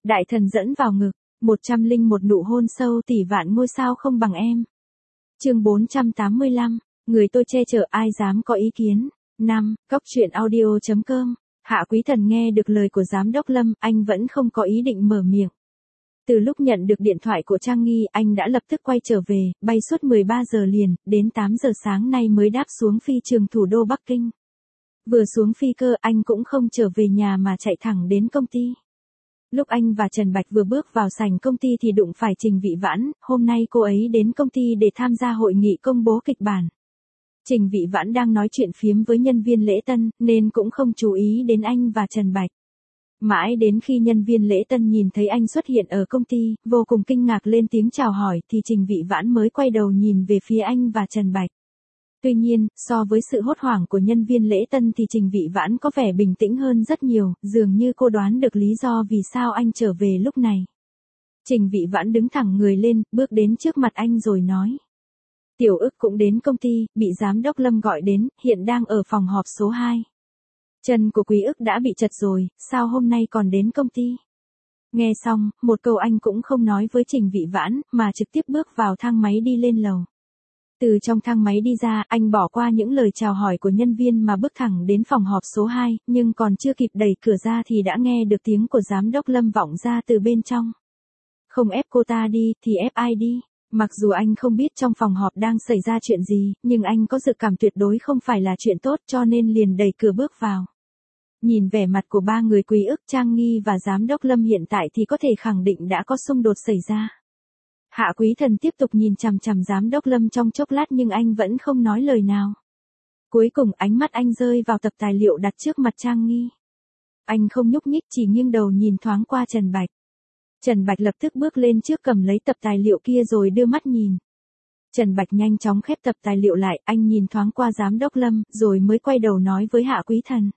Đại thần dẫn vào ngực, 101 nụ hôn sâu tỷ vạn ngôi sao không bằng em. Chương 485, người tôi che chở ai dám có ý kiến. 5. Cóc truyện audio.com. Hạ Quý Thần nghe được lời của giám đốc Lâm, anh vẫn không có ý định mở miệng. Từ lúc nhận được điện thoại của Trang Nghi, anh đã lập tức quay trở về, bay suốt 13 giờ liền, đến 8 giờ sáng nay mới đáp xuống phi trường thủ đô Bắc Kinh. Vừa xuống phi cơ, anh cũng không trở về nhà mà chạy thẳng đến công ty. Lúc anh và Trần Bạch vừa bước vào sảnh công ty thì đụng phải Trình Vị Vãn, hôm nay cô ấy đến công ty để tham gia hội nghị công bố kịch bản. Trình Vị Vãn đang nói chuyện phiếm với nhân viên lễ tân, nên cũng không chú ý đến anh và Trần Bạch. Mãi đến khi nhân viên lễ tân nhìn thấy anh xuất hiện ở công ty, vô cùng kinh ngạc lên tiếng chào hỏi thì Trình Vị Vãn mới quay đầu nhìn về phía anh và Trần Bạch. Tuy nhiên, so với sự hốt hoảng của nhân viên lễ tân thì Trình Vị Vãn có vẻ bình tĩnh hơn rất nhiều, dường như cô đoán được lý do vì sao anh trở về lúc này. Trình Vị Vãn đứng thẳng người lên, bước đến trước mặt anh rồi nói. Tiểu Ức cũng đến công ty, bị giám đốc Lâm gọi đến, hiện đang ở phòng họp số 2. Chân của Quý Ức đã bị trật rồi, sao hôm nay còn đến công ty? Nghe xong, một câu anh cũng không nói với Trình Vị Vãn, mà trực tiếp bước vào thang máy đi lên lầu. Từ trong thang máy đi ra, anh bỏ qua những lời chào hỏi của nhân viên mà bước thẳng đến phòng họp số 2, nhưng còn chưa kịp đẩy cửa ra thì đã nghe được tiếng của giám đốc Lâm vọng ra từ bên trong. Không ép cô ta đi, thì ép ai đi? Mặc dù anh không biết trong phòng họp đang xảy ra chuyện gì, nhưng anh có dự cảm tuyệt đối không phải là chuyện tốt cho nên liền đẩy cửa bước vào. Nhìn vẻ mặt của ba người Quý Ức, Trang Nghi và giám đốc Lâm hiện tại thì có thể khẳng định đã có xung đột xảy ra. Hạ Quý Thần tiếp tục nhìn chằm chằm giám đốc Lâm trong chốc lát nhưng anh vẫn không nói lời nào. Cuối cùng ánh mắt anh rơi vào tập tài liệu đặt trước mặt Trang Nghi. Anh không nhúc nhích, chỉ nghiêng đầu nhìn thoáng qua Trần Bạch. Trần Bạch lập tức bước lên trước cầm lấy tập tài liệu kia rồi đưa mắt nhìn. Trần Bạch nhanh chóng khép tập tài liệu lại, anh nhìn thoáng qua giám đốc Lâm, rồi mới quay đầu nói với Hạ Quý Thần.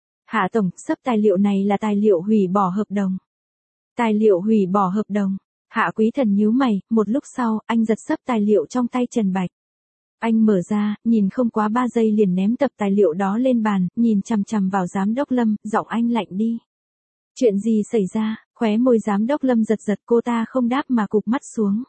Hạ Tổng, xấp tài liệu này là tài liệu hủy bỏ hợp đồng. Tài liệu hủy bỏ hợp đồng. Hạ Quý Thần nhíu mày, một lúc sau, anh giật xấp tài liệu trong tay Trần Bạch. Anh mở ra, nhìn không quá 3 giây liền ném tập tài liệu đó lên bàn, nhìn chằm chằm vào giám đốc Lâm, giọng anh lạnh đi. Chuyện gì xảy ra? Khóe môi giám đốc Lâm giật giật, cô ta không đáp mà cụp mắt xuống.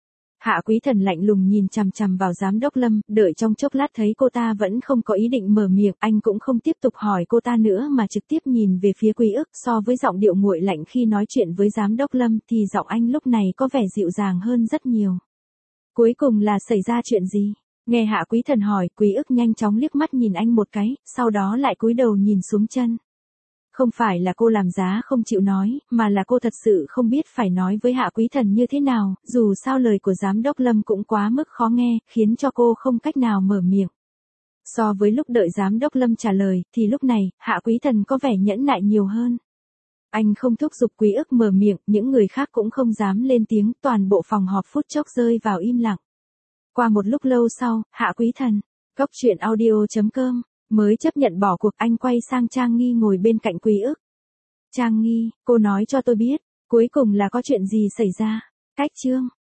Hạ Quý Thần lạnh lùng nhìn chằm chằm vào giám đốc Lâm, đợi trong chốc lát thấy cô ta vẫn không có ý định mở miệng, anh cũng không tiếp tục hỏi cô ta nữa mà trực tiếp nhìn về phía Quý Ức. So với giọng điệu nguội lạnh khi nói chuyện với giám đốc Lâm thì giọng anh lúc này có vẻ dịu dàng hơn rất nhiều. Cuối cùng là xảy ra chuyện gì? Nghe Hạ Quý Thần hỏi, Quý Ức nhanh chóng liếc mắt nhìn anh một cái, sau đó lại cúi đầu nhìn xuống chân. Không phải là cô làm giá không chịu nói, mà là cô thật sự không biết phải nói với Hạ Quý Thần như thế nào, dù sao lời của giám đốc Lâm cũng quá mức khó nghe, khiến cho cô không cách nào mở miệng. So với lúc đợi giám đốc Lâm trả lời, thì lúc này, Hạ Quý Thần có vẻ nhẫn nại nhiều hơn. Anh không thúc giục Quý Ức mở miệng, những người khác cũng không dám lên tiếng, toàn bộ phòng họp phút chốc rơi vào im lặng. Qua một lúc lâu sau, Hạ Quý Thần, cóc truyện audio.com, mới chấp nhận bỏ cuộc. Anh quay sang Trang Nghi ngồi bên cạnh Quý Ức. Trang Nghi, cô nói cho tôi biết, cuối cùng là có chuyện gì xảy ra? Cách chương.